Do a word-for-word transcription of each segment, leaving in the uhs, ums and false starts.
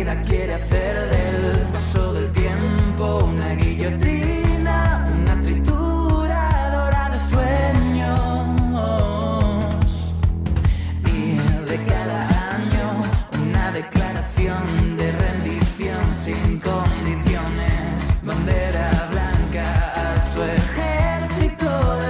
vida quiere hacer del paso del tiempo una guillotina, una trituradora de sueños. Y de cada año una declaración de rendición sin condiciones, bandera blanca a su ejército de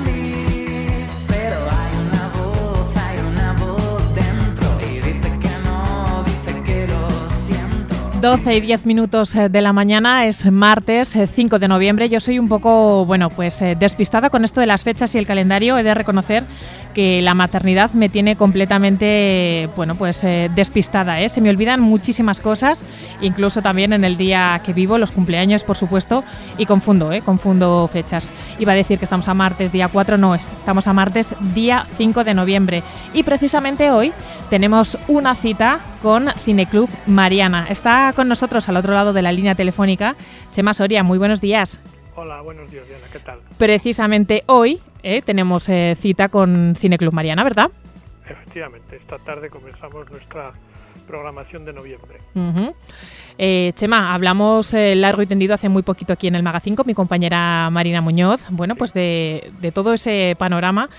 zombies. Pero hay una voz, hay una voz dentro y dice que no, dice que lo siento. doce y diez minutos de la mañana, es martes cinco de noviembre. Yo soy un poco, bueno, pues eh, despistada con esto de las fechas y el calendario. He de reconocer que la maternidad me tiene completamente, bueno, pues eh, despistada, ¿eh? Se me olvidan muchísimas cosas, incluso también en el día que vivo, los cumpleaños, por supuesto, y confundo, ¿eh? Confundo fechas. Iba a decir que estamos a martes día cuatro, no, estamos a martes día cinco de noviembre. Y precisamente hoy tenemos una cita con Cineclub Mariana. Está con nosotros al otro lado de la línea telefónica Chema Soria. Muy buenos días. Hola, buenos días, Diana, ¿qué tal? Precisamente hoy eh, tenemos eh, cita con Cineclub Mariana, ¿verdad? Efectivamente, esta tarde comenzamos nuestra programación de noviembre. Uh-huh. Eh, Chema, hablamos eh, largo y tendido hace muy poquito aquí en el Magazine con mi compañera Marina Muñoz, bueno, sí. pues de, de todo ese panorama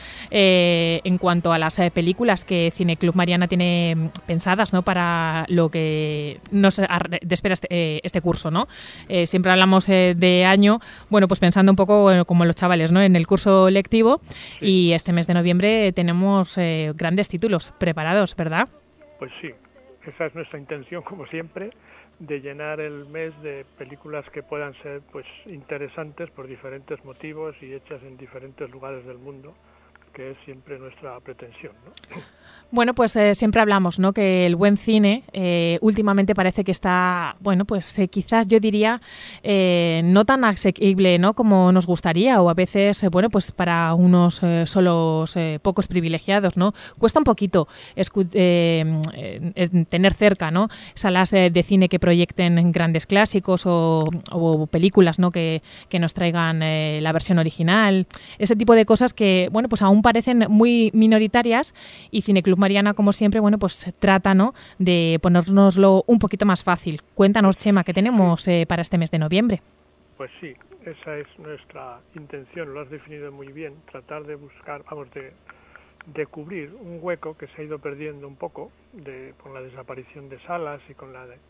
eh, en cuanto a las eh, películas que Cineclub Mariana tiene pensadas, ¿no?, para lo que nos espera este, eh, este curso, ¿no? Eh, siempre hablamos eh, de año, bueno, pues pensando un poco bueno, como los chavales, ¿no?, en el curso lectivo, sí. Y este mes de noviembre tenemos eh, grandes títulos preparados, ¿verdad? Pues sí, esa es nuestra intención, como siempre, de llenar el mes de películas que puedan ser pues interesantes por diferentes motivos y hechas en diferentes lugares del mundo, que es siempre nuestra pretensión, ¿no? Bueno, pues eh, siempre hablamos, ¿no?, que el buen cine eh, últimamente parece que está, bueno, pues eh, quizás yo diría eh, no tan asequible, ¿no?, como nos gustaría, o a veces, eh, bueno, pues para unos eh, solos eh, pocos privilegiados, ¿no? Cuesta un poquito escu- eh, eh, tener cerca, ¿no?, salas eh, de cine que proyecten grandes clásicos o, o películas, ¿no?, que, que nos traigan eh, la versión original, ese tipo de cosas que, bueno, pues aún parecen muy minoritarias, y Cineclub Mariana, como siempre, bueno, pues trata, ¿no?, de ponérnoslo un poquito más fácil. Cuéntanos, Chema, ¿qué tenemos eh, para este mes de noviembre? Pues sí, esa es nuestra intención, lo has definido muy bien, tratar de buscar, vamos, de, de cubrir un hueco que se ha ido perdiendo un poco de, con la desaparición de salas y con la de,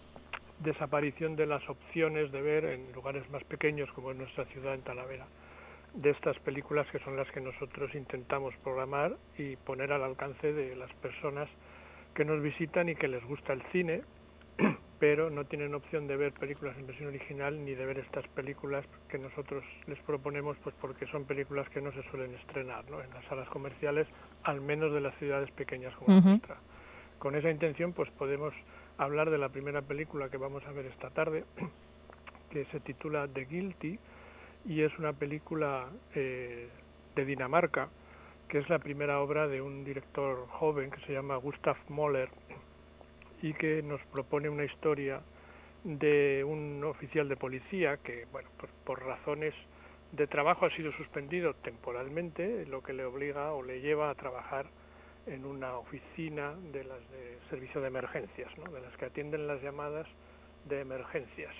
desaparición de las opciones de ver en lugares más pequeños, como en nuestra ciudad, en Talavera, de estas películas que son las que nosotros intentamos programar y poner al alcance de las personas que nos visitan y que les gusta el cine, pero no tienen opción de ver películas en versión original ni de ver estas películas que nosotros les proponemos, pues porque son películas que no se suelen estrenar, ¿no?, en las salas comerciales, al menos de las ciudades pequeñas como uh-huh. la nuestra. Con esa intención, pues podemos hablar de la primera película que vamos a ver esta tarde, que se titula The Guilty, y es una película eh, de Dinamarca, que es la primera obra de un director joven que se llama Gustav Möller y que nos propone una historia de un oficial de policía que, bueno, por, por razones de trabajo ha sido suspendido temporalmente, lo que le obliga o le lleva a trabajar en una oficina de las de servicio de emergencias, ¿no?, de las que atienden las llamadas de emergencias.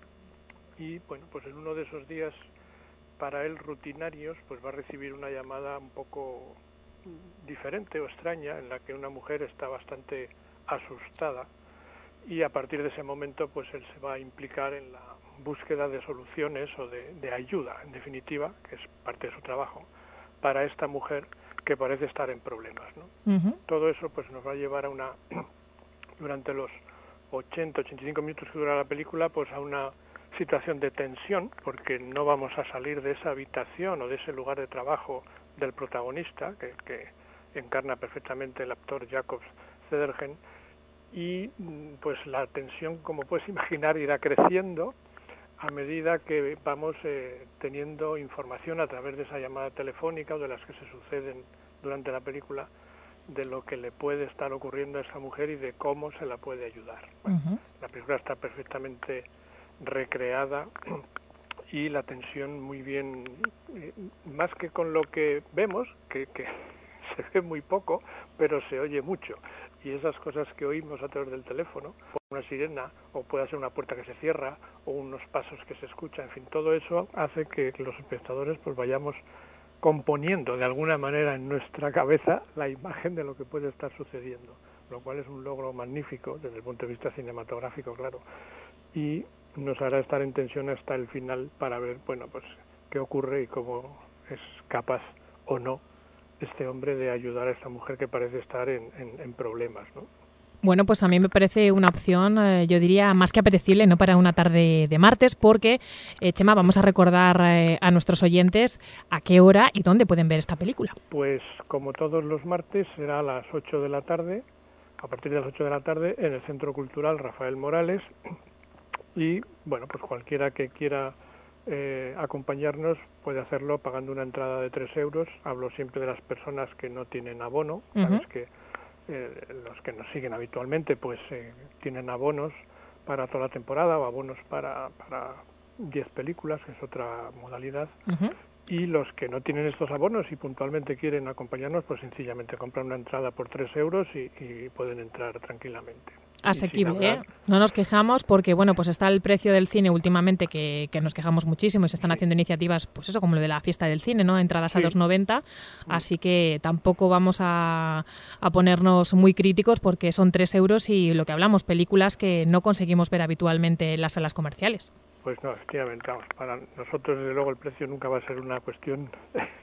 Y bueno, pues en uno de esos días para él rutinarios, pues va a recibir una llamada un poco diferente o extraña, en la que una mujer está bastante asustada, y a partir de ese momento pues él se va a implicar en la búsqueda de soluciones o de, de ayuda, en definitiva, que es parte de su trabajo, para esta mujer que parece estar en problemas, ¿no? Uh-huh. Todo eso pues nos va a llevar a una, durante los ochenta, ochenta y cinco minutos que dura la película, pues a una situación de tensión, porque no vamos a salir de esa habitación o de ese lugar de trabajo del protagonista, que, que encarna perfectamente el actor Jacobs Cedergen, y pues la tensión, como puedes imaginar, irá creciendo a medida que vamos eh, teniendo información a través de esa llamada telefónica o de las que se suceden durante la película, de lo que le puede estar ocurriendo a esa mujer y de cómo se la puede ayudar. Bueno, uh-huh. La película está perfectamente recreada y la tensión muy bien, más que con lo que vemos, que, que se ve muy poco, pero se oye mucho, y esas cosas que oímos a través del teléfono una sirena, o puede ser una puerta que se cierra, o unos pasos que se escuchan, en fin, todo eso hace que los espectadores pues vayamos componiendo de alguna manera en nuestra cabeza la imagen de lo que puede estar sucediendo, lo cual es un logro magnífico desde el punto de vista cinematográfico, claro, y nos hará estar en tensión hasta el final para ver, bueno, pues qué ocurre y cómo es capaz o no este hombre de ayudar a esta mujer que parece estar en, en, en problemas, ¿no? Bueno, pues a mí me parece una opción, eh, yo diría, más que apetecible, ¿no?, para una tarde de martes, porque, eh, Chema, vamos a recordar eh, a nuestros oyentes a qué hora y dónde pueden ver esta película. Pues como todos los martes será a las ocho de la tarde, a partir de las ocho de la tarde, en el Centro Cultural Rafael Morales, y bueno, pues cualquiera que quiera eh, acompañarnos puede hacerlo pagando una entrada de tres euros. Hablo siempre de las personas que no tienen abono, uh-huh. Sabes que Eh, los que nos siguen habitualmente pues eh, tienen abonos para toda la temporada o abonos para para diez películas, que es otra modalidad, uh-huh. Y los que no tienen estos abonos y puntualmente quieren acompañarnos, pues sencillamente compran una entrada por tres euros y, y pueden entrar tranquilamente. Asequible, ¿eh? No nos quejamos porque, bueno, pues está el precio del cine últimamente que, que nos quejamos muchísimo y se están haciendo iniciativas, pues eso, como lo de la fiesta del cine, ¿no? Entradas sí. a dos noventa, así que tampoco vamos a, a ponernos muy críticos porque son tres euros y lo que hablamos, películas que no conseguimos ver habitualmente en las salas comerciales. Pues no, efectivamente, vamos, para nosotros desde luego el precio nunca va a ser una cuestión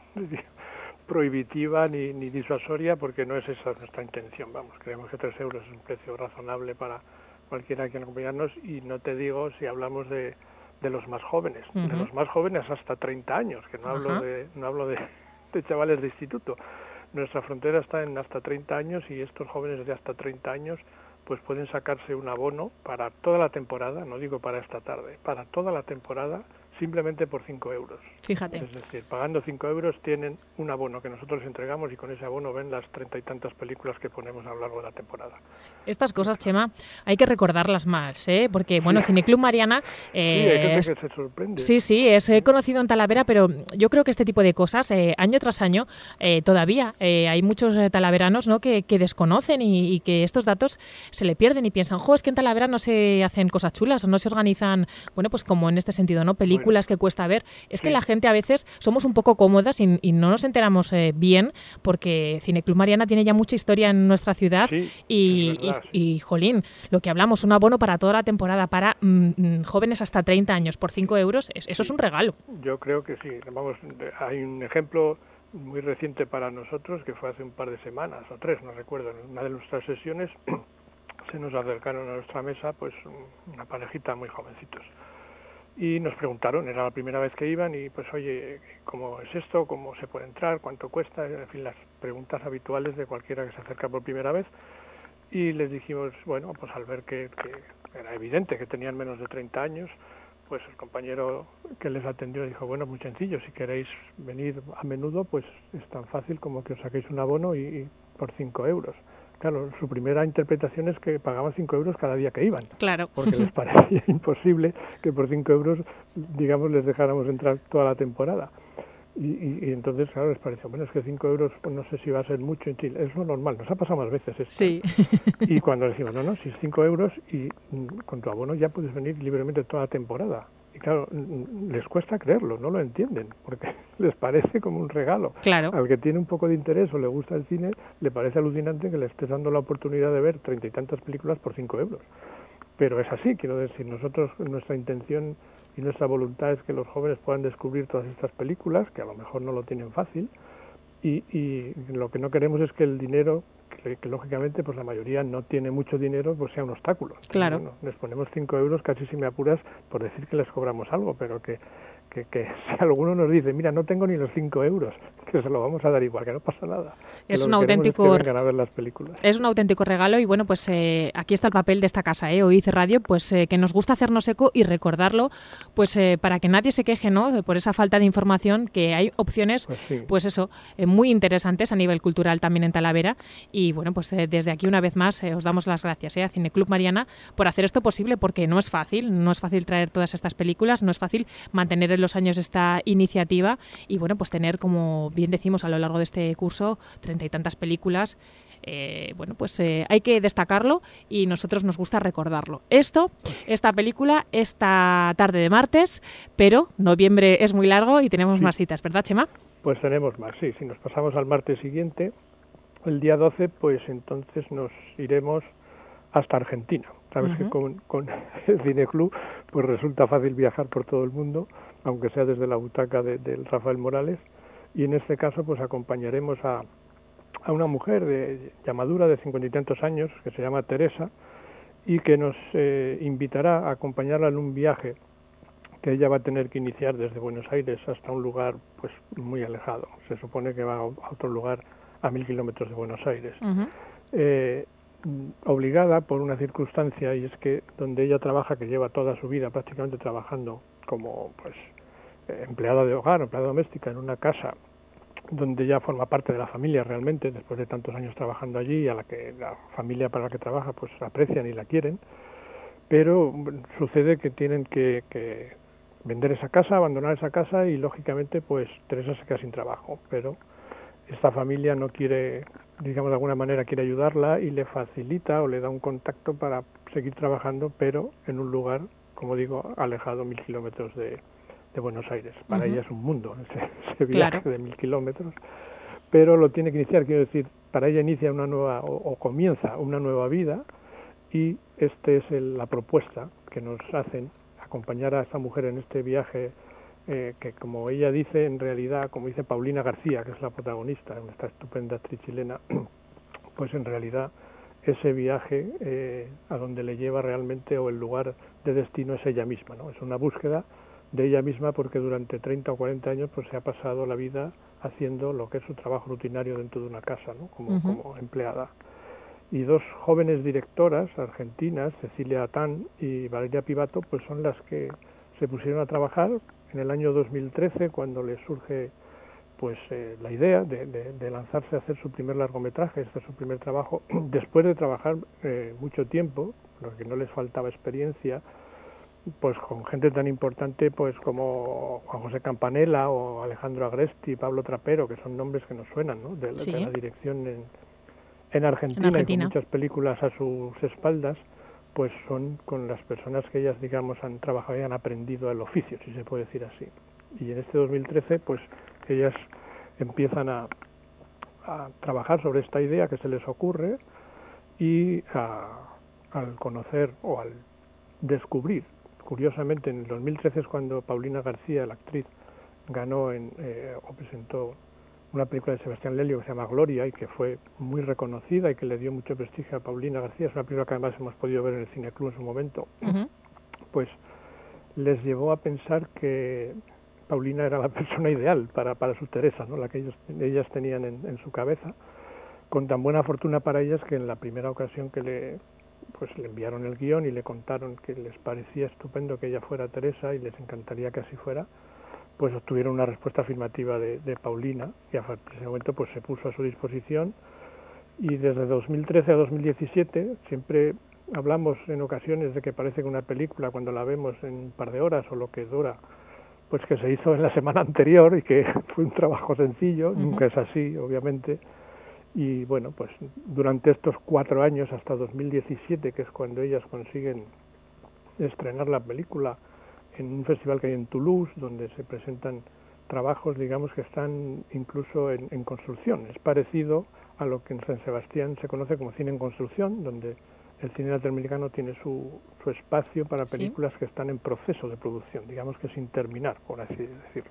prohibitiva ni, ni disuasoria, porque no es esa nuestra intención, vamos, creemos que tres euros es un precio razonable para cualquiera que quiera acompañarnos, y no te digo si hablamos de, de los más jóvenes, uh-huh. de los más jóvenes hasta treinta años, que no hablo uh-huh. de no hablo de, de chavales de instituto. Nuestra frontera está en hasta treinta años y estos jóvenes de hasta treinta años pues pueden sacarse un abono para toda la temporada, no digo para esta tarde, para toda la temporada, simplemente por cinco euros. Fíjate. Es decir, pagando cinco euros tienen un abono que nosotros les entregamos y con ese abono ven las treinta y tantas películas que ponemos a lo largo de la temporada. Estas cosas, Chema, hay que recordarlas más, ¿eh? Porque, bueno, sí. Cineclub Mariana... Eh, sí, hay gente es, que se sorprende. Sí, sí, es eh, conocido en Talavera, pero yo creo que este tipo de cosas, eh, año tras año, eh, todavía eh, hay muchos eh, talaveranos, ¿no?, que, que desconocen y, y que estos datos se le pierden y piensan, jo, es que en Talavera no se hacen cosas chulas o no se organizan, bueno, pues como en este sentido, ¿no?, películas bueno. que cuesta ver. Es sí. que la gente a veces somos un poco cómodas y, y no nos enteramos eh, bien, porque Cineclub Mariana tiene ya mucha historia en nuestra ciudad sí, y, verdad, y, sí. y, jolín, lo que hablamos, un abono para toda la temporada para mm, jóvenes hasta treinta años por cinco euros, es, eso sí. es un regalo. Yo creo que sí. Vamos, hay un ejemplo muy reciente para nosotros que fue hace un par de semanas o tres, no recuerdo, en una de nuestras sesiones se nos acercaron a nuestra mesa pues una parejita muy jovencitos. Y nos preguntaron, era la primera vez que iban, y pues oye, ¿cómo es esto? ¿Cómo se puede entrar? ¿Cuánto cuesta? En fin, las preguntas habituales de cualquiera que se acerca por primera vez. Y les dijimos, bueno, pues al ver que, que era evidente que tenían menos de treinta años, pues el compañero que les atendió dijo, bueno, muy sencillo, si queréis venir a menudo, pues es tan fácil como que os saquéis un abono y, y por cinco euros. Claro, su primera interpretación es que pagaban cinco euros cada día que iban. Claro. Porque les parecía imposible que por cinco euros, digamos, les dejáramos entrar toda la temporada. Y, y, y entonces, claro, les pareció, bueno, es que cinco euros, pues no sé si va a ser mucho en Chile. Es lo normal, nos ha pasado más veces esto. Sí. Y cuando les decimos, no, no, si es cinco euros y con tu abono ya puedes venir libremente toda la temporada. Y claro, les cuesta creerlo, no lo entienden, porque les parece como un regalo. Claro. Al que tiene un poco de interés o le gusta el cine, le parece alucinante que le estés dando la oportunidad de ver treinta y tantas películas por cinco euros. Pero es así, quiero decir, nosotros, nuestra intención y nuestra voluntad es que los jóvenes puedan descubrir todas estas películas, que a lo mejor no lo tienen fácil, y, y lo que no queremos es que el dinero, que, que lógicamente pues la mayoría no tiene mucho dinero, pues sea un obstáculo. Claro. Bueno, les ponemos cinco euros, casi si me apuras, por decir que les cobramos algo, pero que, que, que si alguno nos dice, mira, no tengo ni los cinco euros, que se lo vamos a dar igual, que no pasa nada. Es un auténtico es, que vengan a ver las películas. Es un auténtico regalo y bueno, pues eh, aquí está el papel de esta casa, eh, Oiz Radio, pues eh, que nos gusta hacernos eco y recordarlo, pues eh, para que nadie se queje, ¿no?, por esa falta de información, que hay opciones, pues, sí. pues eso, eh, muy interesantes a nivel cultural también en Talavera. Y bueno, pues eh, desde aquí una vez más eh, os damos las gracias eh, a Cineclub Mariana por hacer esto posible, porque no es fácil, no es fácil traer todas estas películas, no es fácil mantener en los años esta iniciativa y bueno, pues tener, como bien decimos a lo largo de este curso, treinta y tantas películas eh, bueno, pues eh, hay que destacarlo y nosotros nos gusta recordarlo. Esto, esta película, esta tarde de martes, pero noviembre es muy largo y tenemos sí. más citas, ¿verdad, Chema? Pues tenemos más, sí. Si nos pasamos al martes siguiente, el día doce, pues entonces nos iremos hasta Argentina. Sabes uh-huh. que con, con el Cineclub pues resulta fácil viajar por todo el mundo, aunque sea desde la butaca de, de Rafael Morales, y en este caso pues acompañaremos a, a una mujer de ya madura, de cincuenta y tantos años, que se llama Teresa, y que nos eh, invitará a acompañarla en un viaje que ella va a tener que iniciar desde Buenos Aires hasta un lugar pues muy alejado. Se supone que va a otro lugar a mil kilómetros de Buenos Aires. Uh-huh. Eh, obligada por una circunstancia, y es que donde ella trabaja, que lleva toda su vida prácticamente trabajando como pues eh, empleada de hogar, empleada doméstica en una casa donde ella forma parte de la familia realmente, después de tantos años trabajando allí, a la que la familia para la que trabaja pues aprecian y la quieren, pero sucede que tienen que, que vender esa casa, abandonar esa casa, y lógicamente pues Teresa se queda sin trabajo, pero esta familia no quiere, digamos de alguna manera quiere ayudarla y le facilita o le da un contacto para seguir trabajando, pero en un lugar, como digo, alejado mil kilómetros de, de Buenos Aires. Para uh-huh. ella es un mundo ese, ese viaje claro. de mil kilómetros, pero lo tiene que iniciar, quiero decir, para ella inicia una nueva o, o comienza una nueva vida, y esta es el, la propuesta que nos hacen, acompañar a esta mujer en este viaje. Eh, que como ella dice, en realidad, como dice Paulina García, que es la protagonista, esta estupenda actriz chilena, pues en realidad ese viaje eh, a donde le lleva realmente, o el lugar de destino, es ella misma, ¿no? Es una búsqueda de ella misma, porque durante treinta o cuarenta años pues se ha pasado la vida haciendo lo que es su trabajo rutinario dentro de una casa, ¿no? Como, uh-huh. como empleada. Y dos jóvenes directoras argentinas, Cecilia Atán y Valeria Pivato, pues son las que se pusieron a trabajar en el año dos mil trece, cuando les surge pues eh, la idea de, de, de lanzarse a hacer su primer largometraje. Este es su primer trabajo, después de trabajar eh, mucho tiempo, lo que no les faltaba experiencia, pues con gente tan importante pues como Juan José Campanella o Alejandro Agresti, Pablo Trapero, que son nombres que nos suenan, ¿no? de, sí. de la dirección en, en, Argentina, en Argentina, y con muchas películas a sus espaldas, pues son con las personas que ellas, digamos, han trabajado y han aprendido el oficio, si se puede decir así. Y en este dos mil trece, pues ellas empiezan a, a trabajar sobre esta idea que se les ocurre, y a, al conocer o al descubrir, curiosamente en el dos mil trece es cuando Paulina García, la actriz, ganó en, eh, o presentó una película de Sebastián Lelio que se llama Gloria, y que fue muy reconocida y que le dio mucho prestigio a Paulina García. Es una película que además hemos podido ver en el Cineclub en su momento. Uh-huh. Pues les llevó a pensar que Paulina era la persona ideal para, para su Teresa, ¿no? La que ellos, ellas tenían en, en su cabeza, con tan buena fortuna para ellas que en la primera ocasión que le, pues, le enviaron el guión y le contaron que les parecía estupendo que ella fuera Teresa y les encantaría que así fuera, pues obtuvieron una respuesta afirmativa de, de Paulina, y a partir de ese momento pues se puso a su disposición, y desde dos mil trece a dos mil diecisiete siempre hablamos en ocasiones de que parece que una película, cuando la vemos en un par de horas o lo que dura, pues que se hizo en la semana anterior y que fue un trabajo sencillo. Uh-huh. Nunca es así, obviamente, y bueno, pues durante estos cuatro años hasta dos mil diecisiete, que es cuando ellas consiguen estrenar la película en un festival que hay en Toulouse, donde se presentan trabajos, digamos, que están incluso en, en construcción. Es parecido a lo que en San Sebastián se conoce como cine en construcción, donde el cine latinoamericano tiene su, su espacio para películas ¿sí? que están en proceso de producción, digamos que sin terminar, por así decirlo.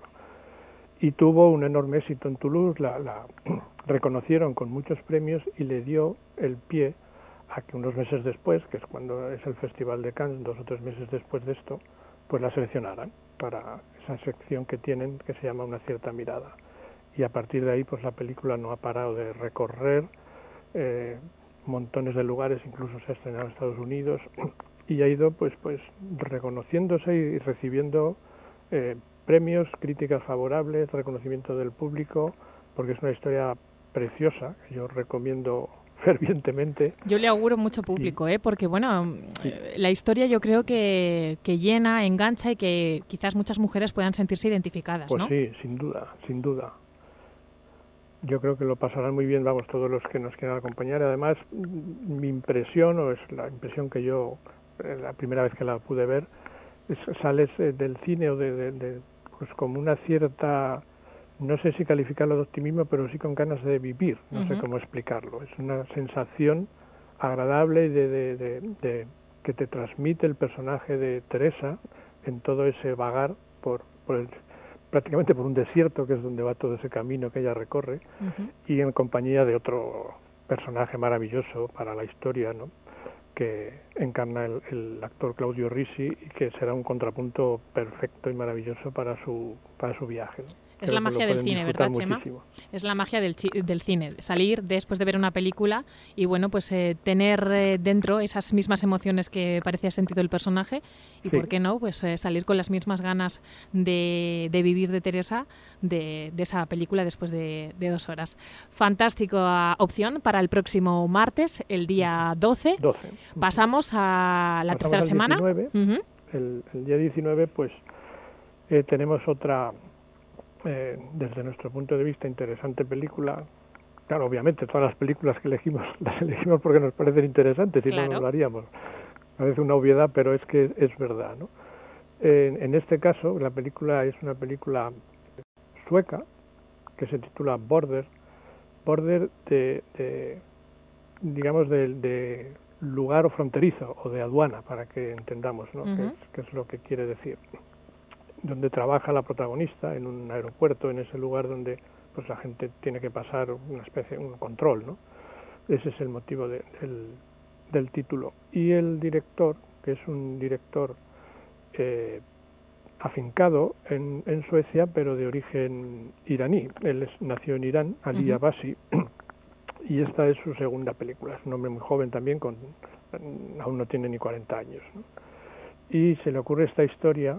Y tuvo un enorme éxito en Toulouse, la, la reconocieron con muchos premios, y le dio el pie a que unos meses después, que es cuando es el Festival de Cannes, dos o tres meses después de esto, pues la seleccionaran para esa sección que tienen, que se llama Una cierta mirada. Y a partir de ahí, pues la película no ha parado de recorrer eh, montones de lugares, incluso se ha estrenado en Estados Unidos, y ha ido pues pues reconociéndose y recibiendo eh, premios, críticas favorables, reconocimiento del público, porque es una historia preciosa que yo recomiendo fervientemente. Yo le auguro mucho público, y, ¿eh? porque bueno, sí. la historia yo creo que, que llena, engancha, y que quizás muchas mujeres puedan sentirse identificadas, pues ¿no? Sí, sin duda, sin duda. yo creo que lo pasarán muy bien, vamos, todos los que nos quieran acompañar. Además, mi impresión, o es la impresión que yo, la primera vez que la pude ver, es, sales del cine o de, de, de pues como una cierta, no sé si calificarlo de optimismo, pero sí con ganas de vivir, no uh-huh. sé cómo explicarlo. Es una sensación agradable de, de, de, de que te transmite el personaje de Teresa en todo ese vagar por, por el, prácticamente por un desierto, que es donde va todo ese camino que ella recorre, uh-huh. y en compañía de otro personaje maravilloso para la historia, ¿no?, que encarna el, el actor Claudio Risi, y que será un contrapunto perfecto y maravilloso para su para su viaje, ¿no? Es la magia del cine, ¿verdad, Chema? Es la magia del, chi- del cine, salir después de ver una película y, bueno, pues eh, tener eh, dentro esas mismas emociones que parece sentido el personaje y, sí. ¿por qué no?, pues eh, salir con las mismas ganas de, de vivir de Teresa de, de esa película después de, de dos horas. Fantástica opción para el próximo martes, el día doce. doce. Pasamos a la Pasamos tercera al semana. diecinueve. Uh-huh. El, el día diecinueve, pues, eh, tenemos otra... Eh, desde nuestro punto de vista, interesante película. Claro, obviamente todas las películas que elegimos las elegimos porque nos parecen interesantes, si claro. no, no lo haríamos. Parece una obviedad, pero es que es verdad, ¿no? Eh, en este caso, la película es una película sueca que se titula Border. Border de, de digamos, de, de lugar o fronterizo o de aduana, para que entendamos, ¿no? Uh-huh. qué, es, qué es lo que quiere decir. Donde trabaja la protagonista en un aeropuerto, en ese lugar donde pues la gente tiene que pasar una especie un control, ¿no? Ese es el motivo de, del, del título. Y el director, que es un director eh, afincado en, en Suecia, pero de origen iraní. Él es, nació en Irán, Ali uh-huh. Abbasi, y esta es su segunda película. Es un hombre muy joven también, con aún no tiene ni cuarenta años, ¿no? Y se le ocurre esta historia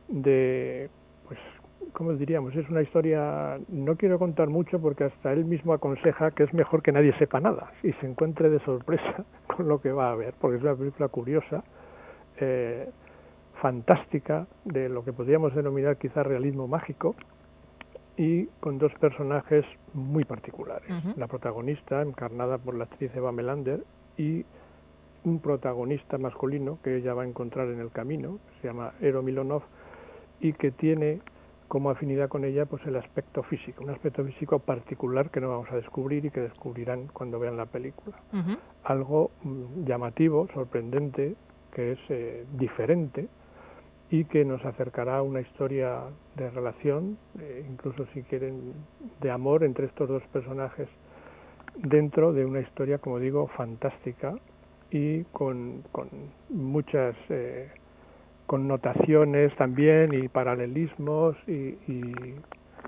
de, pues, ¿cómo diríamos? Es una historia, no quiero contar mucho porque hasta él mismo aconseja que es mejor que nadie sepa nada y se encuentre de sorpresa con lo que va a ver, porque es una película curiosa, eh, fantástica, de lo que podríamos denominar quizás realismo mágico, y con dos personajes muy particulares. Uh-huh. La protagonista, encarnada por la actriz Eva Melander, y un protagonista masculino que ella va a encontrar en el camino, que se llama Eero Milonov, y que tiene como afinidad con ella pues el aspecto físico, un aspecto físico particular que no vamos a descubrir y que descubrirán cuando vean la película. Uh-huh. Algo mm, llamativo, sorprendente, que es eh, diferente y que nos acercará a una historia de relación, eh, incluso si quieren, de amor entre estos dos personajes, dentro de una historia, como digo, fantástica y con, con muchas... Eh, connotaciones también y paralelismos y, y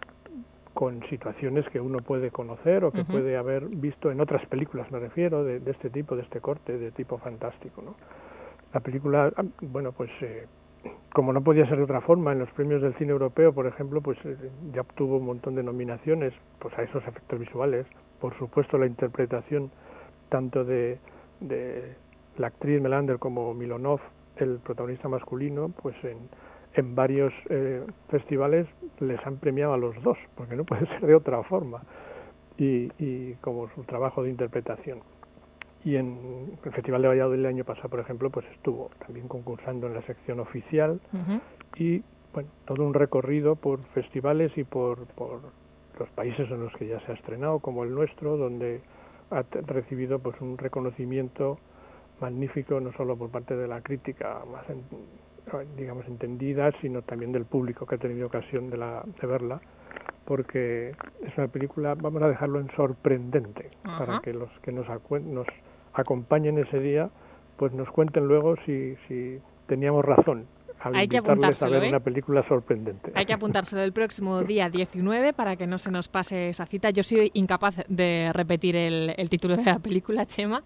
con situaciones que uno puede conocer o que uh-huh. puede haber visto en otras películas, me refiero, de, de este tipo, de este corte, de tipo fantástico, ¿no? La película, bueno, pues eh, como no podía ser de otra forma, en los premios del cine europeo, por ejemplo, pues eh, ya obtuvo un montón de nominaciones pues a esos efectos visuales, por supuesto la interpretación tanto de, de la actriz Melander como Milonov, el protagonista masculino, pues en, en varios eh, festivales les han premiado a los dos, porque no puede ser de otra forma, y, y como su trabajo de interpretación. Y en el Festival de Valladolid el año pasado, por ejemplo, pues estuvo también concursando en la sección oficial, uh-huh. y bueno, todo un recorrido por festivales y por, por los países en los que ya se ha estrenado, como el nuestro, donde ha t- recibido pues un reconocimiento magnífico, no solo por parte de la crítica más en, digamos entendida, sino también del público que ha tenido ocasión de, la, de verla, porque es una película, vamos a dejarlo en sorprendente, uh-huh. para que los que nos, acu- nos acompañen ese día pues nos cuenten luego si, si teníamos razón al Hay que invitarles a ver ¿eh? una película sorprendente. Hay que apuntárselo el próximo día diecinueve para que no se nos pase esa cita. Yo soy incapaz de repetir el, el título de la película, Chema,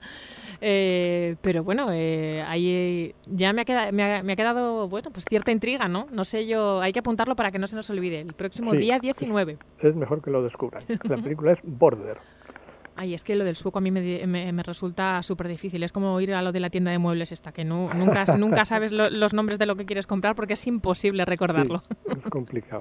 eh, pero bueno, eh, ahí ya me ha, quedado, me, ha, me ha quedado bueno, pues cierta intriga, ¿no? No sé yo, hay que apuntarlo para que no se nos olvide. El próximo sí, día diecinueve. Es mejor que lo descubran. La película es Border. Ay, es que lo del sueco a mí me, me, me resulta súper difícil. Es como ir a lo de la tienda de muebles esta, que no, nunca, nunca sabes lo, los nombres de lo que quieres comprar porque es imposible recordarlo. Sí, es complicado.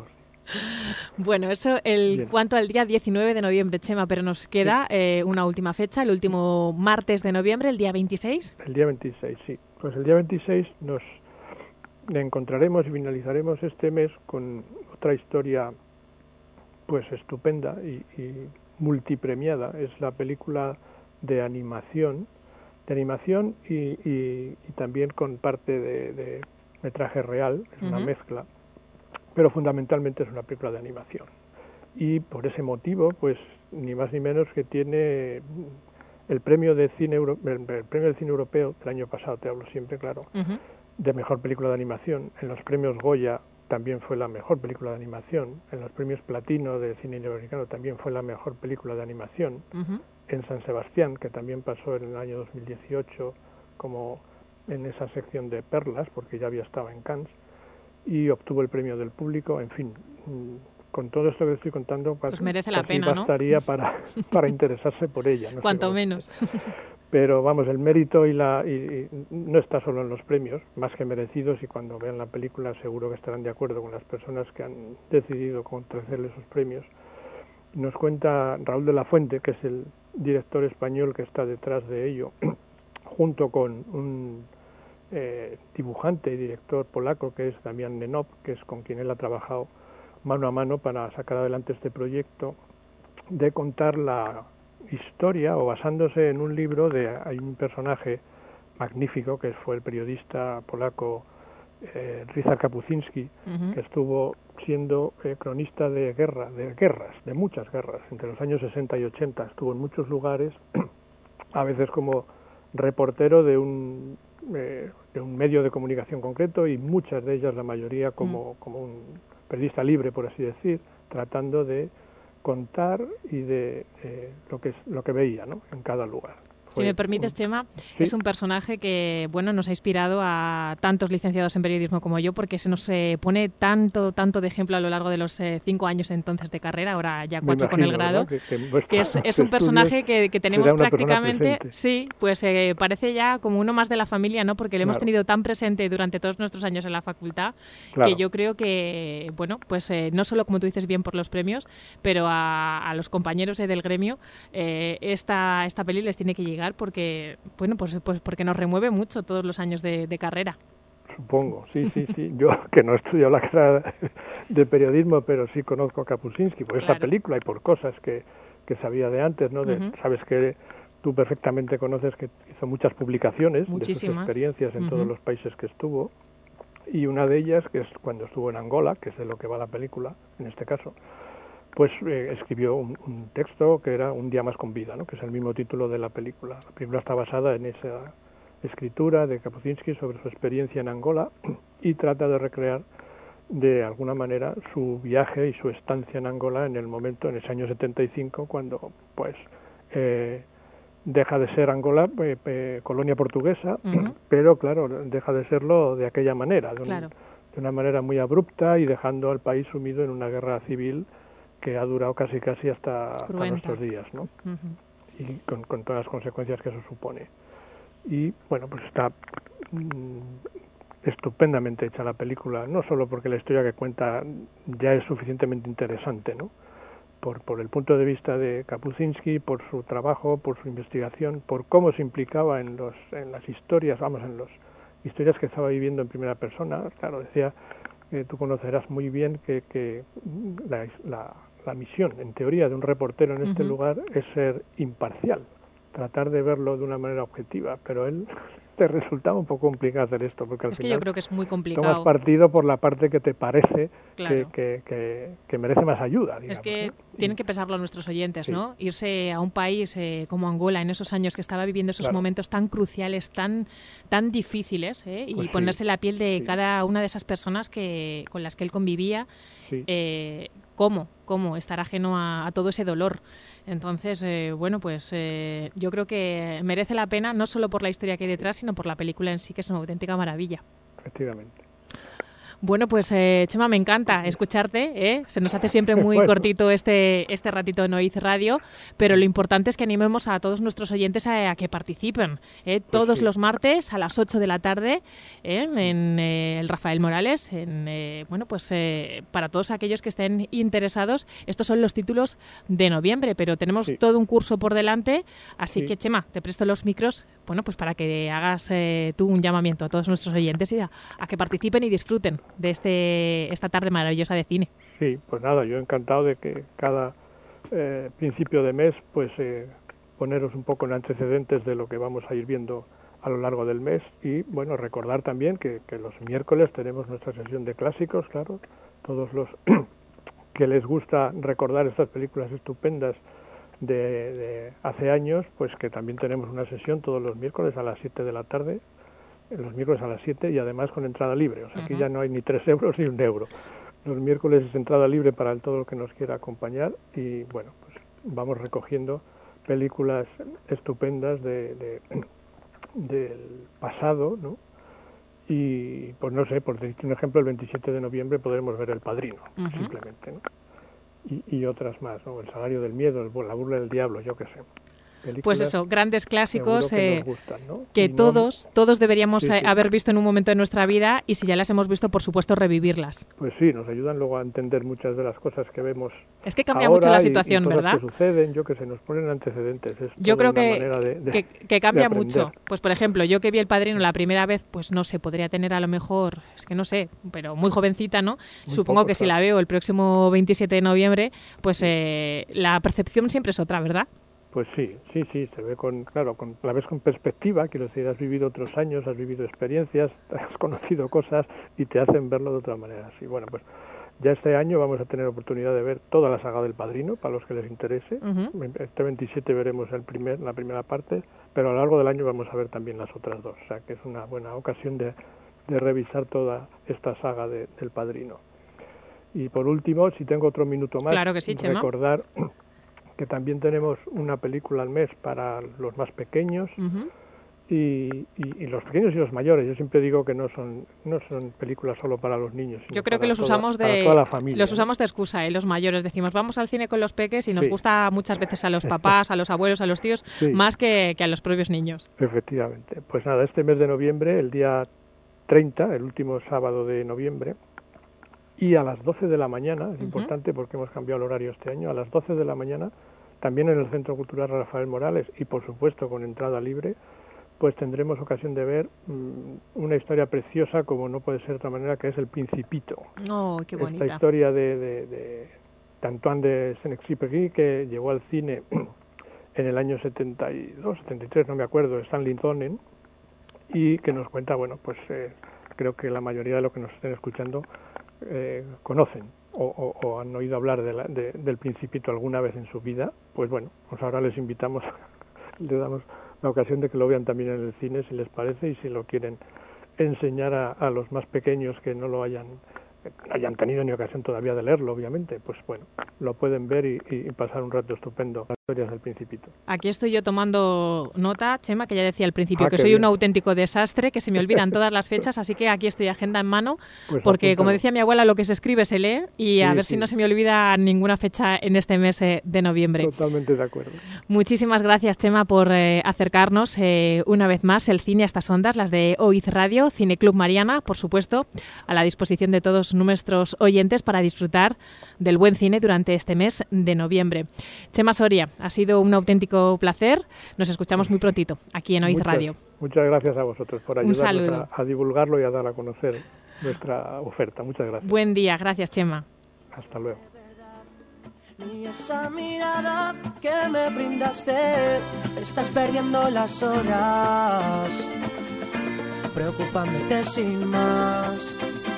Bueno, eso el Bien. cuanto al día diecinueve de noviembre, Chema, pero nos queda sí. eh, una última fecha, el último martes de noviembre, el día veintiséis. El día veintiséis, sí. Pues el día veintiséis nos encontraremos y finalizaremos este mes con otra historia pues estupenda y, y multipremiada. Es la película de animación, de animación y, y, y también con parte de, de metraje real, es uh-huh. una mezcla, pero fundamentalmente es una película de animación. Y por ese motivo, pues ni más ni menos que tiene el premio de cine euro, el, el premio de cine europeo del año pasado, te hablo siempre, claro, uh-huh. de mejor película de animación. En los premios Goya también fue la mejor película de animación. En los premios Platino de cine iberoamericano también fue la mejor película de animación. Uh-huh. En San Sebastián, que también pasó en el año dos mil dieciocho como en esa sección de perlas, porque ya había estado en Cannes, y obtuvo el premio del público. En fin, con todo esto que estoy contando, pues merece la pena, bastaría ¿no? para, para interesarse por ella. No Cuanto sé menos. Pero vamos, el mérito y la y, y no está solo en los premios, más que merecidos, y cuando vean la película seguro que estarán de acuerdo con las personas que han decidido concederle esos premios. Nos cuenta Raúl de la Fuente, que es el director español que está detrás de ello, junto con un eh, dibujante y director polaco que es Damian Nenop, que es con quien él ha trabajado mano a mano para sacar adelante este proyecto de contar la historia, o basándose en un libro de, hay un personaje magnífico que fue el periodista polaco eh, Ryszard Kapuscinski, uh-huh. que estuvo siendo eh, cronista de guerra, de guerras, de muchas guerras, entre los años sesenta y ochenta, estuvo en muchos lugares, a veces como reportero de un eh, de un medio de comunicación concreto, y muchas de ellas, la mayoría, como, uh-huh. como un periodista libre, por así decir, tratando de contar y de eh, lo que es, lo que veía, ¿no?, en cada lugar. Si me permites, Chema, ¿sí? Es un personaje que, bueno, nos ha inspirado a tantos licenciados en periodismo como yo, porque se nos eh, pone tanto, tanto de ejemplo a lo largo de los eh, cinco años entonces de carrera, ahora ya cuatro imagino, con el grado, que, que, vuestra, que es, es un personaje que, que tenemos prácticamente, sí, pues eh, parece ya como uno más de la familia, ¿no?, porque lo hemos claro. tenido tan presente durante todos nuestros años en la facultad, claro. que yo creo que, bueno, pues eh, no solo, como tú dices bien, por los premios, pero a, a los compañeros eh, del gremio, eh, esta, esta peli les tiene que llegar, porque bueno pues, pues porque nos remueve mucho todos los años de, de carrera. Supongo, sí, sí, sí. Yo que no he estudiado la carrera de periodismo, pero sí conozco a Kapuscinski por claro. esta película y por cosas que, que sabía de antes, ¿no? De, uh-huh. Sabes que tú perfectamente conoces que hizo muchas publicaciones Muchísimas. de sus experiencias en uh-huh. todos los países que estuvo, y una de ellas, que es cuando estuvo en Angola, que es de lo que va la película, en este caso, pues eh, escribió un, un texto que era Un día más con vida, ¿no?, que es el mismo título de la película. La película está basada en esa escritura de Kapuscinski sobre su experiencia en Angola, y trata de recrear de alguna manera su viaje y su estancia en Angola en el momento, en ese año setenta y cinco, cuando pues eh, deja de ser Angola eh, eh, colonia portuguesa, uh-huh. pero claro, deja de serlo de aquella manera, de, un, claro. de una manera muy abrupta, y dejando al país sumido en una guerra civil que ha durado casi casi hasta, hasta nuestros días, ¿no? Uh-huh. Y con, con todas las consecuencias que eso supone. Y bueno, pues está mmm, estupendamente hecha la película, no solo porque la historia que cuenta ya es suficientemente interesante, ¿no?, por, por el punto de vista de Kapuscinski, por su trabajo, por su investigación, por cómo se implicaba en los en las historias, vamos, en las historias que estaba viviendo en primera persona. Claro, decía, eh, tú conocerás muy bien que, que la, la La misión, en teoría, de un reportero en este uh-huh. lugar es ser imparcial, tratar de verlo de una manera objetiva, pero él te resultaba un poco complicado hacer esto, porque al es final que yo creo que es muy complicado. Tomas partido por la parte que te parece claro. que, que, que, que merece más ayuda, digamos, es que ¿no? tienen que pesarlo nuestros oyentes, sí. ¿no? Irse a un país eh, como Angola en esos años que estaba viviendo esos claro. momentos tan cruciales, tan tan difíciles, ¿eh? y pues ponerse sí. la piel de sí. cada una de esas personas que con las que él convivía, sí. eh, cómo, cómo estar ajeno a, a todo ese dolor. Entonces, eh, bueno, pues eh, yo creo que merece la pena, no solo por la historia que hay detrás, sino por la película en sí, que es una auténtica maravilla. Efectivamente. Bueno, pues eh, Chema, me encanta escucharte, ¿eh? Se nos hace siempre muy bueno. cortito este, este ratito en Oiz Radio, pero lo importante es que animemos a todos nuestros oyentes a, a que participen, ¿eh? Todos pues sí. los martes a las ocho de la tarde ¿eh? en eh, el Rafael Morales, en, eh, bueno, pues eh, para todos aquellos que estén interesados, estos son los títulos de noviembre, pero tenemos sí. todo un curso por delante, así sí. que Chema, te presto los micros, bueno, pues para que hagas eh, tú un llamamiento a todos nuestros oyentes y a, a que participen y disfruten de este esta tarde maravillosa de cine. Sí, pues nada, yo encantado de que cada eh, principio de mes pues eh, poneros un poco en antecedentes de lo que vamos a ir viendo a lo largo del mes y bueno, recordar también que, que los miércoles tenemos nuestra sesión de clásicos, claro, todos los que les gusta recordar estas películas estupendas de, de hace años, pues que también tenemos una sesión todos los miércoles a las siete de la tarde, los miércoles a las siete y además con entrada libre, o sea, uh-huh. aquí ya no hay ni tres euros ni un euro. Los miércoles es entrada libre para el todo el que nos quiera acompañar y bueno, pues vamos recogiendo películas estupendas de, de, del pasado, ¿no? Y pues no sé, por decir un ejemplo, el veintisiete de noviembre podremos ver El Padrino, uh-huh. simplemente, ¿no? Y, y otras más, ¿no? El Salario del Miedo, el, La Burla del Diablo, yo qué sé. Pues eso, grandes clásicos que, eh, gustan, ¿no? que no, todos todos deberíamos sí, sí. haber visto en un momento de nuestra vida y si ya las hemos visto, por supuesto, revivirlas. Pues sí, nos ayudan luego a entender muchas de las cosas que vemos. Es que cambia mucho la situación, y, y ¿verdad? Que suceden, yo que sé, nos ponen antecedentes. Es yo creo que, de, de, que, que cambia de mucho. Pues por ejemplo, yo que vi El Padrino la primera vez, pues no sé, podría tener a lo mejor, es que no sé, pero muy jovencita, ¿no? Muy Supongo poco, que claro. si la veo el próximo veintisiete de noviembre, pues eh, la percepción siempre es otra, ¿verdad? Pues sí, sí, sí, se ve con, claro, con, la ves con perspectiva, quiero decir, has vivido otros años, has vivido experiencias, has conocido cosas y te hacen verlo de otra manera. Sí, bueno, pues ya este año vamos a tener oportunidad de ver toda la saga del Padrino, para los que les interese. Uh-huh. Este veintisiete veremos el primer, la primera parte, pero a lo largo del año vamos a ver también las otras dos, o sea que es una buena ocasión de, de revisar toda esta saga de, del Padrino. Y por último, si tengo otro minuto más, claro que sí, Chema. recordar que también tenemos una película al mes para los más pequeños uh-huh. y, y, y los pequeños y los mayores. Yo siempre digo que no son no son películas solo para los niños. Sino Yo creo para que los toda, usamos de para toda la familia, los ¿no? usamos de excusa, ¿eh? Los mayores decimos vamos al cine con los peques y nos sí. gusta muchas veces a los papás, a los abuelos, a los tíos sí. más que, que a los propios niños. Efectivamente. Pues nada, este mes de noviembre, el día treinta, el último sábado de noviembre, y a las doce de la mañana, es uh-huh. importante porque hemos cambiado el horario este año, a las doce de la mañana, también en el Centro Cultural Rafael Morales y por supuesto con entrada libre, pues tendremos ocasión de ver mmm, una historia preciosa como no puede ser de otra manera, que es El Principito. Oh, qué bonita. Esta historia de, de, de Antoine de Saint-Exupéry que llegó al cine en el año setenta y dos, setenta y tres, no me acuerdo, Stanley Donen, y que nos cuenta, bueno, pues eh, creo que la mayoría de los que nos estén escuchando eh, conocen o, o, o han oído hablar de la, de, del Principito alguna vez en su vida. Pues bueno, pues ahora les invitamos, les damos la ocasión de que lo vean también en el cine si les parece y si lo quieren enseñar a, a los más pequeños que no lo hayan no hayan tenido ni ocasión todavía de leerlo, obviamente, pues bueno, lo pueden ver y, y pasar un rato estupendo. Las historias del Principito. Aquí estoy yo tomando nota, Chema, que ya decía al principio ah, que soy bien. un auténtico desastre, que se me olvidan todas las fechas, así que aquí estoy agenda en mano, pues porque apúntalo. Como decía mi abuela, lo que se escribe se lee y sí, a ver sí. si no se me olvida ninguna fecha en este mes de noviembre. Totalmente de acuerdo. Muchísimas gracias, Chema, por eh, acercarnos eh, una vez más el cine a estas ondas, las de Oiz Radio, Cineclub Mariana, por supuesto, a la disposición de todos nuestros oyentes para disfrutar del buen cine durante este mes de noviembre. Chema Soria, ha sido un auténtico placer. Nos escuchamos muy prontito aquí en Oiz muchas, Radio. Muchas gracias a vosotros por ayudarnos a, a divulgarlo y a dar a conocer nuestra oferta. Muchas gracias. Buen día, gracias, Chema. Hasta luego. Ni esa mirada que me brindaste, estás perdiendo las horas, preocupándote sin más.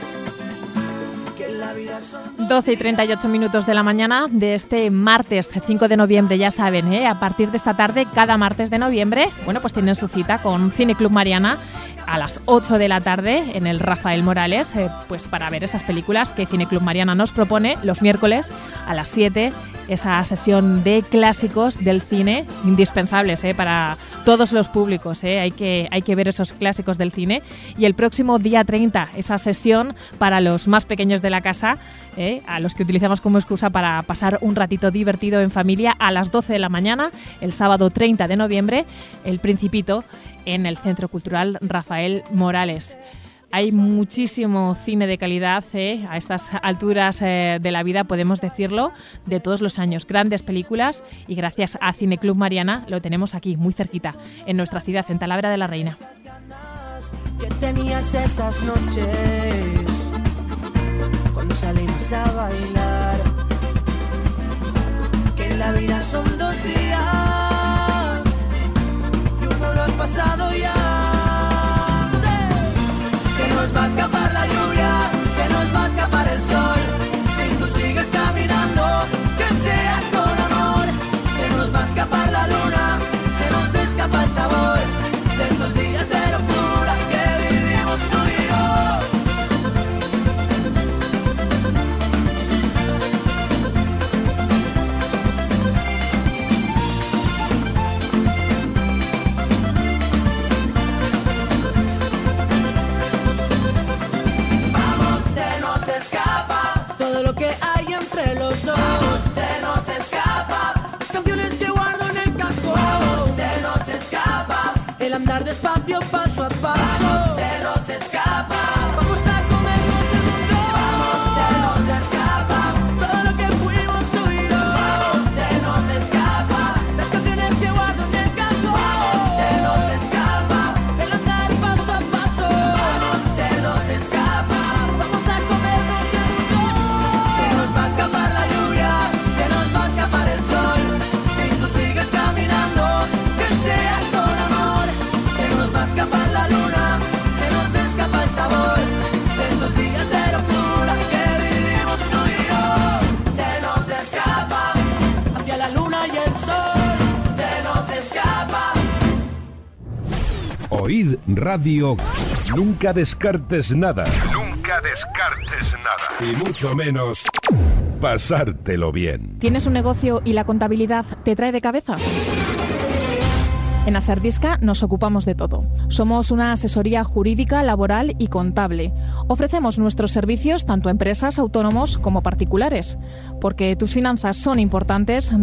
doce y treinta y ocho minutos de la mañana de este martes cinco de noviembre, ya saben, ¿eh? A partir de esta tarde, cada martes de noviembre, bueno, pues tienen su cita con Cineclub Mariana a las ocho de la tarde en el Rafael Morales, eh, pues para ver esas películas que Cineclub Mariana nos propone los miércoles a las siete esa sesión de clásicos del cine, indispensables ¿eh? para todos los públicos. ¿eh? Hay que, hay que ver esos clásicos del cine. Y el próximo día treinta, esa sesión para los más pequeños de la casa, ¿eh? a los que utilizamos como excusa para pasar un ratito divertido en familia, a las doce de la mañana, el sábado treinta de noviembre, El Principito, en el Centro Cultural Rafael Morales. Hay muchísimo cine de calidad ¿eh? a estas alturas eh, de la vida, podemos decirlo, de todos los años. Grandes películas, y gracias a Cineclub Mariana lo tenemos aquí, muy cerquita, en nuestra ciudad, en Talavera de la Reina. Que tenías esas noches cuando salimos a bailar, que en la vida son dos días y uno lo has pasado ya. Se nos va a escapar la lluvia, se nos va a escapar el sol, si tú sigues caminando, que sea con amor. Se nos va a escapar la luna, se nos escapa el sabor de esos días de locura que vivimos tú y yo. Despacio, paso a paso, se nos escapa. Vamos a comernos el mundo. Vamos, se nos escapa. Todo lo que fuimos tú y yo. Vamos, se nos escapa. Las canciones que guardo en el cajón. Vamos, se nos escapa. El andar paso a paso. Vamos, se nos escapa. Vamos a comernos el mundo. Se nos va a escapar la lluvia, se nos va a escapar el sol. Si tú sigues caminando, que sea con amor. Va a escapar la luna, se nos escapa el sabor de esos días de locura que vivimos tú y yo. Se nos escapa hacia la luna y el sol, se nos escapa. Oíd Radio. Nunca descartes nada. Nunca descartes nada. Y mucho menos pasártelo bien. ¿Tienes un negocio y la contabilidad te trae de cabeza? En Aserdisca nos ocupamos de todo. Somos una asesoría jurídica, laboral y contable. Ofrecemos nuestros servicios tanto a empresas, autónomos como particulares. Porque tus finanzas son importantes,